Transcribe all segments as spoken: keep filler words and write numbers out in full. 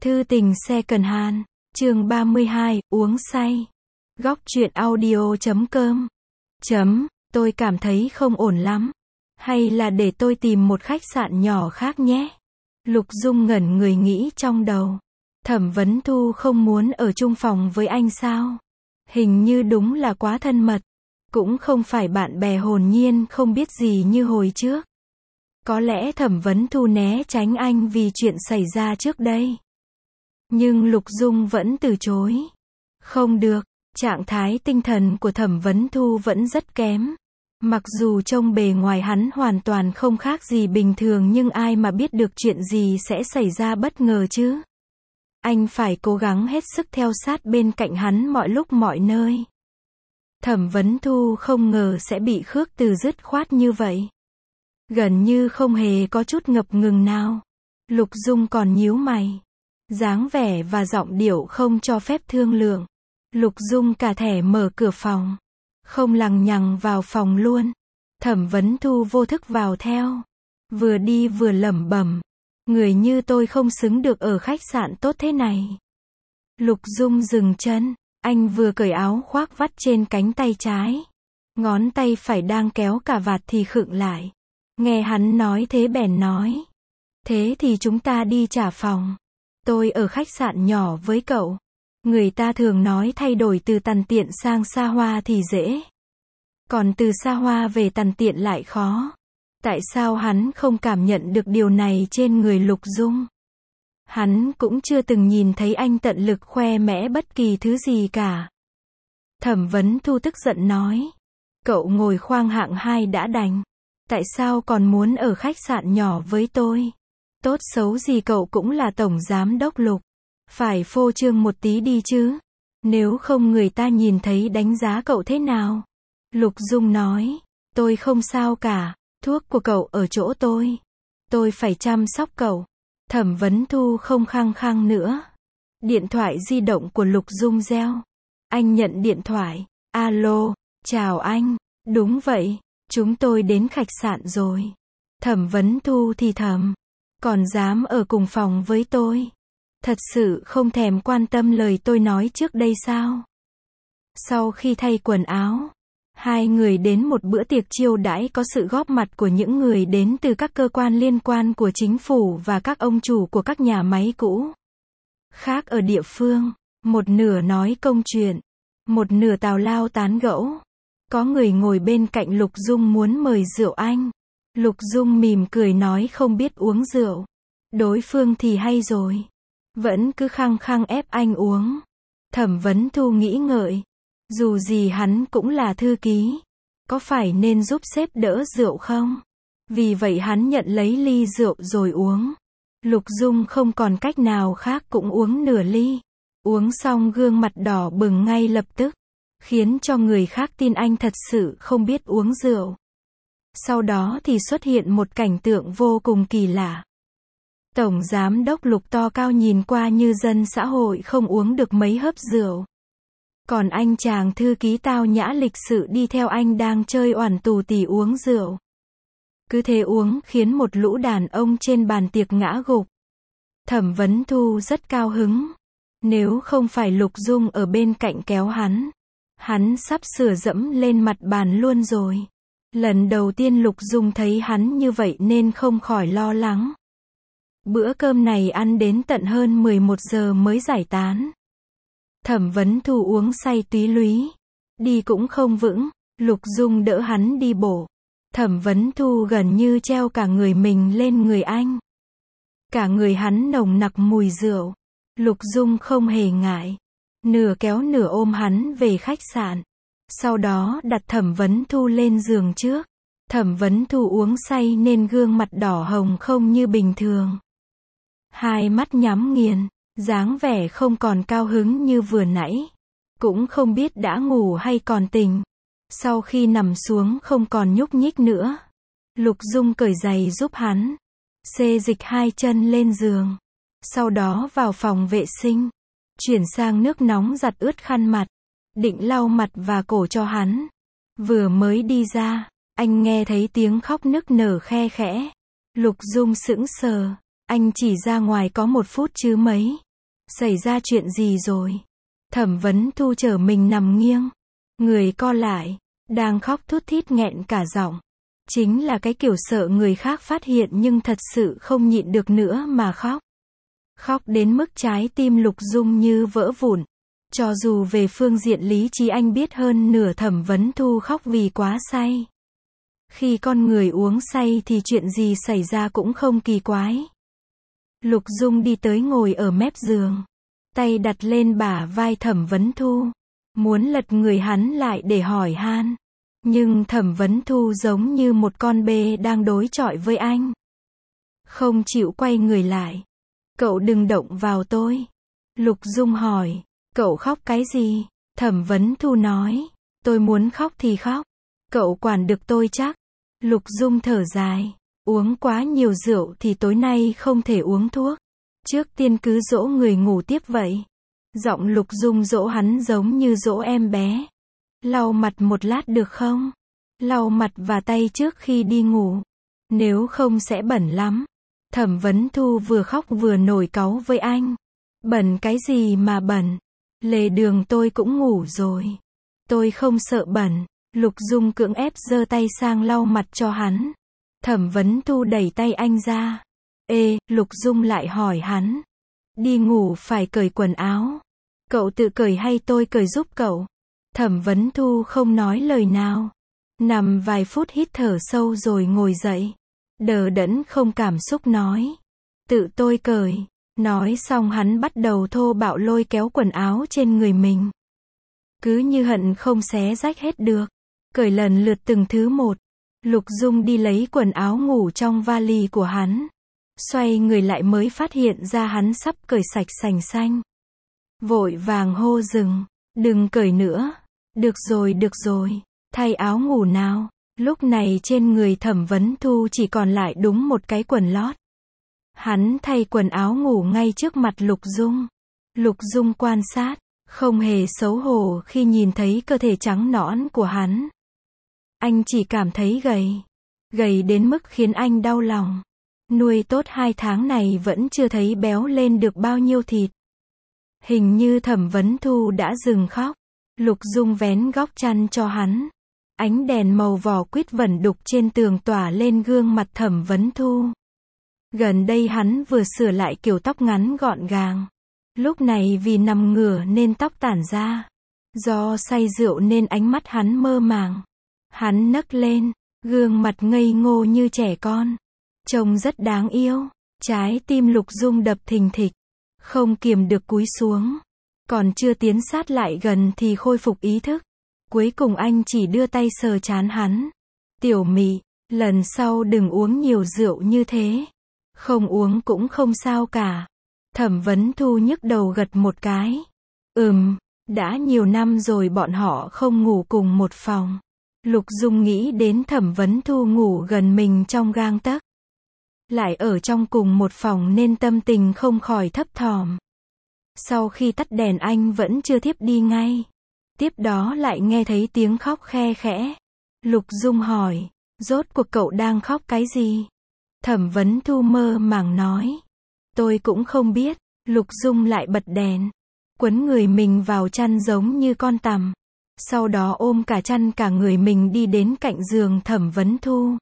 Thư tình second hand, chương ba mươi hai, uống say. Góc truyện audio chấm com. Chấm, tôi cảm thấy không ổn lắm. Hay là để tôi tìm một khách sạn nhỏ khác nhé. Lục Dung ngẩn người nghĩ trong đầu. Thẩm Vấn Thu không muốn ở chung phòng với anh sao? Hình như đúng là quá thân mật. Cũng không phải bạn bè hồn nhiên không biết gì như hồi trước. Có lẽ Thẩm Vấn Thu né tránh anh vì chuyện xảy ra trước đây. Nhưng Lục Dung vẫn từ chối. Không được, trạng thái tinh thần của Thẩm Vấn Thu vẫn rất kém. Mặc dù trông bề ngoài hắn hoàn toàn không khác gì bình thường nhưng ai mà biết được chuyện gì sẽ xảy ra bất ngờ chứ. Anh phải cố gắng hết sức theo sát bên cạnh hắn mọi lúc mọi nơi. Thẩm Vấn Thu không ngờ sẽ bị khước từ dứt khoát như vậy. Gần như không hề có chút ngập ngừng nào. Lục Dung còn nhíu mày. Dáng vẻ và giọng điệu không cho phép thương lượng. Lục Dung cả thẻ mở cửa phòng. Không lằng nhằng vào phòng luôn. Thẩm Vấn Thu vô thức vào theo. Vừa đi vừa lẩm bẩm. Người như tôi không xứng được ở khách sạn tốt thế này. Lục Dung dừng chân. Anh vừa cởi áo khoác vắt trên cánh tay trái. Ngón tay phải đang kéo cà vạt thì khựng lại. Nghe hắn nói thế bèn nói. Thế thì chúng ta đi trả phòng. Tôi ở khách sạn nhỏ với cậu. Người ta thường nói thay đổi từ tằn tiện sang xa hoa thì dễ. Còn từ xa hoa về tằn tiện lại khó. Tại sao hắn không cảm nhận được điều này trên người Lục Dung? Hắn cũng chưa từng nhìn thấy anh tận lực khoe mẽ bất kỳ thứ gì cả. Thẩm Vấn Thu tức giận nói. Cậu ngồi khoang hạng hai đã đành. Tại sao còn muốn ở khách sạn nhỏ với tôi? Tốt xấu gì cậu cũng là tổng giám đốc Lục. Phải phô trương một tí đi chứ. Nếu không người ta nhìn thấy đánh giá cậu thế nào? Lục Dung nói. Tôi không sao cả. Thuốc của cậu ở chỗ tôi. Tôi phải chăm sóc cậu. Thẩm Vấn Thu không khăng khăng nữa. Điện thoại di động của Lục Dung reo. Anh nhận điện thoại. Alo, chào anh. Đúng vậy, chúng tôi đến khách sạn rồi. Thẩm Vấn Thu thì thầm. Còn dám ở cùng phòng với tôi? Thật sự không thèm quan tâm lời tôi nói trước đây sao? Sau khi thay quần áo, hai người đến một bữa tiệc chiêu đãi có sự góp mặt của những người đến từ các cơ quan liên quan của chính phủ và các ông chủ của các nhà máy cũ. Khác ở địa phương, một nửa nói công chuyện, một nửa tào lao tán gẫu. Có người ngồi bên cạnh Lục Dung muốn mời rượu anh. Lục Dung mỉm cười nói không biết uống rượu. Đối phương thì hay rồi. Vẫn cứ khăng khăng ép anh uống. Thẩm Vấn Thu nghĩ ngợi. Dù gì hắn cũng là thư ký. Có phải nên giúp sếp đỡ rượu không? Vì vậy hắn nhận lấy ly rượu rồi uống. Lục Dung không còn cách nào khác cũng uống nửa ly. Uống xong gương mặt đỏ bừng ngay lập tức. Khiến cho người khác tin anh thật sự không biết uống rượu. Sau đó thì xuất hiện một cảnh tượng vô cùng kỳ lạ. Tổng giám đốc Lục to cao nhìn qua như dân xã hội không uống được mấy hớp rượu. Còn anh chàng thư ký tao nhã lịch sự đi theo anh đang chơi oản tù tì uống rượu. Cứ thế uống khiến một lũ đàn ông trên bàn tiệc ngã gục. Thẩm Vấn Thu rất cao hứng. Nếu không phải Lục Dung ở bên cạnh kéo hắn, hắn sắp sửa dẫm lên mặt bàn luôn rồi. Lần đầu tiên Lục Dung thấy hắn như vậy nên không khỏi lo lắng. Bữa cơm này ăn đến tận hơn mười một giờ mới giải tán. Thẩm Vấn Thu uống say túy lúy. Đi cũng không vững. Lục Dung đỡ hắn đi bộ. Thẩm Vấn Thu gần như treo cả người mình lên người anh. Cả người hắn nồng nặc mùi rượu. Lục Dung không hề ngại. Nửa kéo nửa ôm hắn về khách sạn. Sau đó đặt Thẩm Vấn Thu lên giường trước. Thẩm Vấn Thu uống say nên gương mặt đỏ hồng không như bình thường. Hai mắt nhắm nghiền, dáng vẻ không còn cao hứng như vừa nãy. Cũng không biết đã ngủ hay còn tỉnh. Sau khi nằm xuống không còn nhúc nhích nữa. Lục Dung cởi giày giúp hắn. Xê dịch hai chân lên giường. Sau đó vào phòng vệ sinh. Chuyển sang nước nóng giặt ướt khăn mặt. Định lau mặt và cổ cho hắn. Vừa mới đi ra, anh nghe thấy tiếng khóc nức nở khe khẽ. Lục Dung sững sờ. Anh chỉ ra ngoài có một phút chứ mấy. Xảy ra chuyện gì rồi? Thẩm Vấn Thu trở mình nằm nghiêng, người co lại, đang khóc thút thít nghẹn cả giọng. Chính là cái kiểu sợ người khác phát hiện nhưng thật sự không nhịn được nữa mà khóc. Khóc đến mức trái tim Lục Dung như vỡ vụn. Cho dù về phương diện lý trí anh biết hơn nửa Thẩm Vấn Thu khóc vì quá say. Khi con người uống say thì chuyện gì xảy ra cũng không kỳ quái. Lục Dung đi tới ngồi ở mép giường, tay đặt lên bả vai Thẩm Vấn Thu, muốn lật người hắn lại để hỏi han. Nhưng Thẩm Vấn Thu giống như một con bê đang đối chọi với anh. Không chịu quay người lại. Cậu đừng động vào tôi. Lục Dung hỏi, cậu khóc cái gì? Thẩm Vấn Thu nói, tôi muốn khóc thì khóc. Cậu quản được tôi chắc. Lục Dung thở dài, uống quá nhiều rượu thì tối nay không thể uống thuốc. Trước tiên cứ dỗ người ngủ tiếp vậy. Giọng Lục Dung dỗ hắn giống như dỗ em bé. Lau mặt một lát được không? Lau mặt và tay trước khi đi ngủ. Nếu không sẽ bẩn lắm. Thẩm Vấn Thu vừa khóc vừa nổi cáu với anh. Bẩn cái gì mà bẩn? Lề đường tôi cũng ngủ rồi. Tôi không sợ bẩn. Lục Dung cưỡng ép giơ tay sang lau mặt cho hắn. Thẩm Vấn Thu đẩy tay anh ra. Ê, Lục Dung lại hỏi hắn. Đi ngủ phải cởi quần áo. Cậu tự cởi hay tôi cởi giúp cậu? Thẩm Vấn Thu không nói lời nào. Nằm vài phút hít thở sâu rồi ngồi dậy. Đờ đẫn không cảm xúc nói. Tự tôi cởi. Nói xong hắn bắt đầu thô bạo lôi kéo quần áo trên người mình. Cứ như hận không xé rách hết được. Cởi lần lượt từng thứ một. Lục Dung đi lấy quần áo ngủ trong vali của hắn. Xoay người lại mới phát hiện ra hắn sắp cởi sạch sành xanh. Vội vàng hô dừng. Đừng cởi nữa. Được rồi được rồi. Thay áo ngủ nào. Lúc này trên người Thẩm Vấn Thu chỉ còn lại đúng một cái quần lót. Hắn thay quần áo ngủ ngay trước mặt Lục Dung. Lục Dung quan sát. Không hề xấu hổ khi nhìn thấy cơ thể trắng nõn của hắn. Anh chỉ cảm thấy gầy. Gầy đến mức khiến anh đau lòng. Nuôi tốt hai tháng này vẫn chưa thấy béo lên được bao nhiêu thịt. Hình như Thẩm Vấn Thu đã dừng khóc. Lục Dung vén góc chăn cho hắn. Ánh đèn màu vỏ quýt vẩn đục trên tường tỏa lên gương mặt Thẩm Vấn Thu. Gần đây hắn vừa sửa lại kiểu tóc ngắn gọn gàng. Lúc này vì nằm ngửa nên tóc tản ra. Do say rượu nên ánh mắt hắn mơ màng. Hắn nấc lên, gương mặt ngây ngô như trẻ con. Trông rất đáng yêu. Trái tim Lục Dung đập thình thịch. Không kiềm được cúi xuống. Còn chưa tiến sát lại gần thì khôi phục ý thức. Cuối cùng anh chỉ đưa tay sờ trán hắn. Tiểu Mị, lần sau đừng uống nhiều rượu như thế. Không uống cũng không sao cả. Thẩm Vấn Thu nhức đầu gật một cái. Ừm, đã nhiều năm rồi bọn họ không ngủ cùng một phòng. Lục Dung nghĩ đến Thẩm Vấn Thu ngủ gần mình trong gang tấc. Lại ở trong cùng một phòng nên tâm tình không khỏi thấp thỏm. Sau khi tắt đèn anh vẫn chưa thiếp đi ngay. Tiếp đó lại nghe thấy tiếng khóc khe khẽ. Lục Dung hỏi, rốt cuộc cậu đang khóc cái gì? Thẩm Vấn Thu mơ màng nói. Tôi cũng không biết. Lục Dung lại bật đèn. Quấn người mình vào chăn giống như con tằm. Sau đó ôm cả chăn cả người mình đi đến cạnh giường Thẩm Vấn Thu.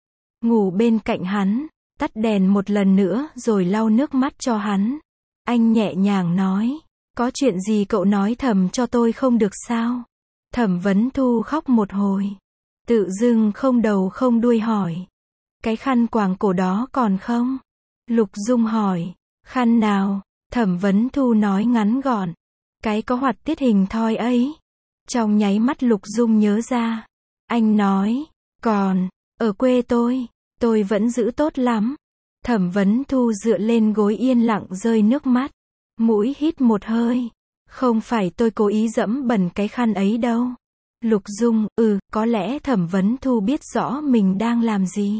Ngủ bên cạnh hắn. Tắt đèn một lần nữa rồi lau nước mắt cho hắn. Anh nhẹ nhàng nói. Có chuyện gì cậu nói thầm cho tôi không được sao? Thẩm Vấn Thu khóc một hồi. Tự dưng không đầu không đuôi hỏi. Cái khăn quàng cổ đó còn không? Lục Dung hỏi. Khăn nào? Thẩm Vấn Thu nói ngắn gọn. Cái có hoạt tiết hình thoi ấy. Trong nháy mắt Lục Dung nhớ ra. Anh nói. Còn, ở quê tôi, tôi vẫn giữ tốt lắm. Thẩm Vấn Thu dựa lên gối yên lặng rơi nước mắt. Mũi hít một hơi. Không phải tôi cố ý dẫm bẩn cái khăn ấy đâu. Lục Dung, ừ, có lẽ Thẩm Vấn Thu biết rõ mình đang làm gì.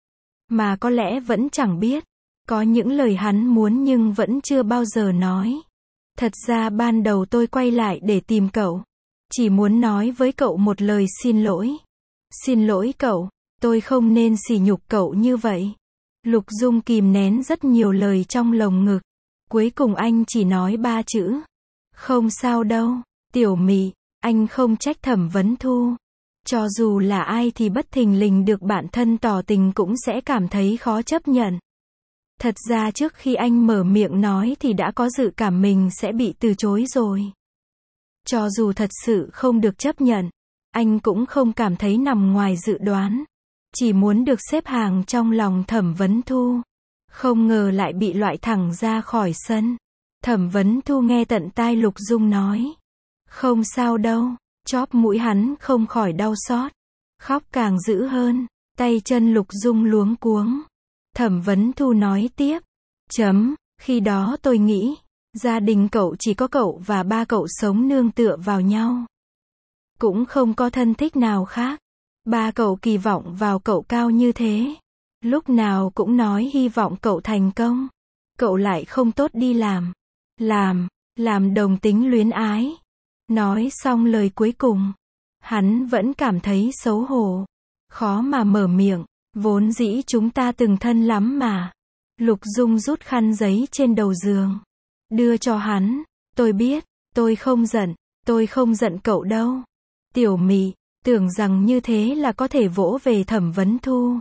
Mà có lẽ vẫn chẳng biết. Có những lời hắn muốn nhưng vẫn chưa bao giờ nói. Thật ra ban đầu tôi quay lại để tìm cậu. Chỉ muốn nói với cậu một lời xin lỗi. Xin lỗi cậu, tôi không nên sỉ nhục cậu như vậy. Lục Dung kìm nén rất nhiều lời trong lồng ngực. Cuối cùng anh chỉ nói ba chữ. Không sao đâu, Tiểu Mị, anh không trách Thẩm Vấn Thu. Cho dù là ai thì bất thình lình được bạn thân tỏ tình cũng sẽ cảm thấy khó chấp nhận. Thật ra trước khi anh mở miệng nói thì đã có dự cảm mình sẽ bị từ chối rồi. Cho dù thật sự không được chấp nhận, anh cũng không cảm thấy nằm ngoài dự đoán. Chỉ muốn được xếp hàng trong lòng Thẩm Vấn Thu. Không ngờ lại bị loại thẳng ra khỏi sân. Thẩm Vấn Thu nghe tận tai Lục Dung nói. Không sao đâu, chóp mũi hắn không khỏi đau xót. Khóc càng dữ hơn, tay chân Lục Dung luống cuống. Thẩm Vấn Thu nói tiếp. Chấm, khi đó tôi nghĩ, gia đình cậu chỉ có cậu và ba cậu sống nương tựa vào nhau. Cũng không có thân thích nào khác. Ba cậu kỳ vọng vào cậu cao như thế. Lúc nào cũng nói hy vọng cậu thành công. Cậu lại không tốt đi làm. Làm, làm đồng tính luyến ái. Nói xong lời cuối cùng. Hắn vẫn cảm thấy xấu hổ. Khó mà mở miệng. Vốn dĩ chúng ta từng thân lắm mà. Lục Dung rút khăn giấy trên đầu giường. Đưa cho hắn. Tôi biết, tôi không giận. Tôi không giận cậu đâu. Tiểu Mị, tưởng rằng như thế là có thể vỗ về Thẩm Vấn Thu.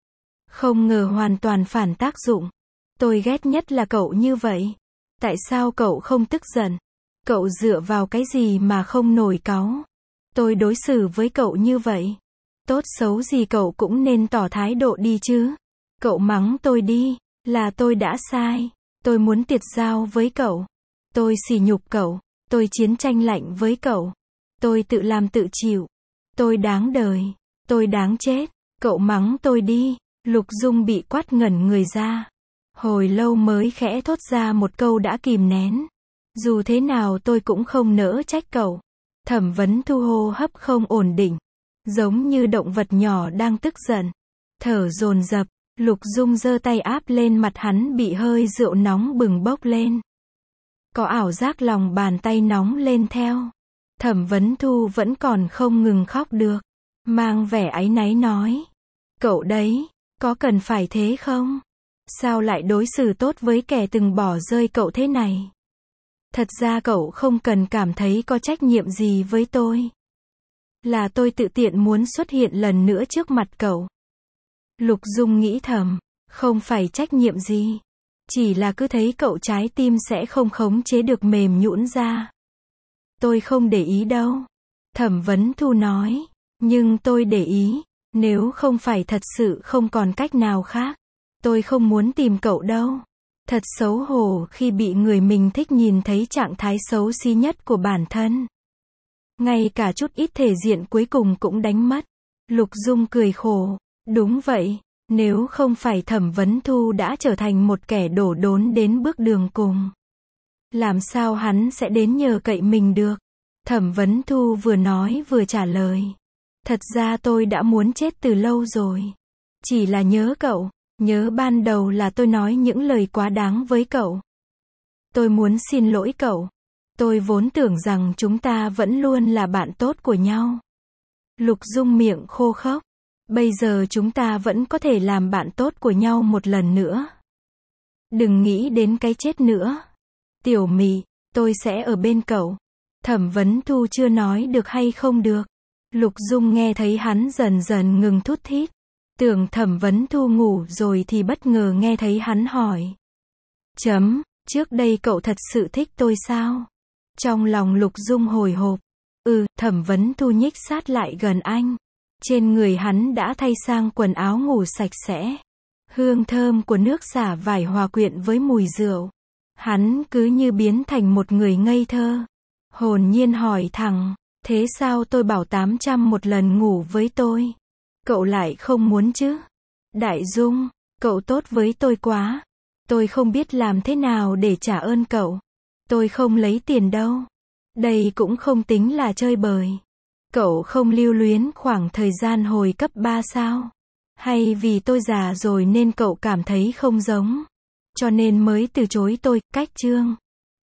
Không ngờ hoàn toàn phản tác dụng. Tôi ghét nhất là cậu như vậy. Tại sao cậu không tức giận? Cậu dựa vào cái gì mà không nổi cáu? Tôi đối xử với cậu như vậy. Tốt xấu gì cậu cũng nên tỏ thái độ đi chứ. Cậu mắng tôi đi, là tôi đã sai. Tôi muốn tiệt giao với cậu. Tôi sỉ nhục cậu. Tôi chiến tranh lạnh với cậu. Tôi tự làm tự chịu. Tôi đáng đời. Tôi đáng chết. Cậu mắng tôi đi. Lục Dung bị quát ngẩn người ra. Hồi lâu mới khẽ thốt ra một câu đã kìm nén. Dù thế nào tôi cũng không nỡ trách cậu. Thẩm Vấn Thu hô hấp không ổn định. Giống như động vật nhỏ đang tức giận. Thở dồn dập. Lục Dung giơ tay áp lên mặt hắn bị hơi rượu nóng bừng bốc lên. Có ảo giác lòng bàn tay nóng lên theo. Thẩm Vấn Thu vẫn còn không ngừng khóc được. Mang vẻ áy náy nói. Cậu đấy, có cần phải thế không? Sao lại đối xử tốt với kẻ từng bỏ rơi cậu thế này? Thật ra cậu không cần cảm thấy có trách nhiệm gì với tôi. Là tôi tự tiện muốn xuất hiện lần nữa trước mặt cậu. Lục Dung nghĩ thầm, không phải trách nhiệm gì. Chỉ là cứ thấy cậu trái tim sẽ không khống chế được mềm nhũn ra. Tôi không để ý đâu. Thẩm Vấn Thu nói. Nhưng tôi để ý. Nếu không phải thật sự không còn cách nào khác. Tôi không muốn tìm cậu đâu. Thật xấu hổ khi bị người mình thích nhìn thấy trạng thái xấu xí nhất của bản thân. Ngay cả chút ít thể diện cuối cùng cũng đánh mất. Lục Dung cười khổ. Đúng vậy. Nếu không phải Thẩm Vấn Thu đã trở thành một kẻ đổ đốn đến bước đường cùng. Làm sao hắn sẽ đến nhờ cậy mình được? Thẩm Vấn Thu vừa nói vừa trả lời. Thật ra tôi đã muốn chết từ lâu rồi. Chỉ là nhớ cậu. Nhớ ban đầu là tôi nói những lời quá đáng với cậu. Tôi muốn xin lỗi cậu. Tôi vốn tưởng rằng chúng ta vẫn luôn là bạn tốt của nhau. Lục Dung miệng khô khốc. Bây giờ chúng ta vẫn có thể làm bạn tốt của nhau một lần nữa. Đừng nghĩ đến cái chết nữa. Tiểu Mị, tôi sẽ ở bên cậu. Thẩm Vấn Thu chưa nói được hay không được. Lục Dung nghe thấy hắn dần dần ngừng thút thít. Tưởng Thẩm Vấn Thu ngủ rồi thì bất ngờ nghe thấy hắn hỏi. Chấm, trước đây cậu thật sự thích tôi sao? Trong lòng Lục Dung hồi hộp. Ừ, Thẩm Vấn Thu nhích sát lại gần anh. Trên người hắn đã thay sang quần áo ngủ sạch sẽ. Hương thơm của nước xả vải hòa quyện với mùi rượu. Hắn cứ như biến thành một người ngây thơ. Hồn nhiên hỏi thẳng, thế sao tôi bảo tám trăm một lần ngủ với tôi? Cậu lại không muốn chứ? Đại Dung, cậu tốt với tôi quá. Tôi không biết làm thế nào để trả ơn cậu. Tôi không lấy tiền đâu. Đây cũng không tính là chơi bời. Cậu không lưu luyến khoảng thời gian hồi cấp ba sao? Hay vì tôi già rồi nên cậu cảm thấy không giống? Cho nên mới từ chối tôi, cách chương.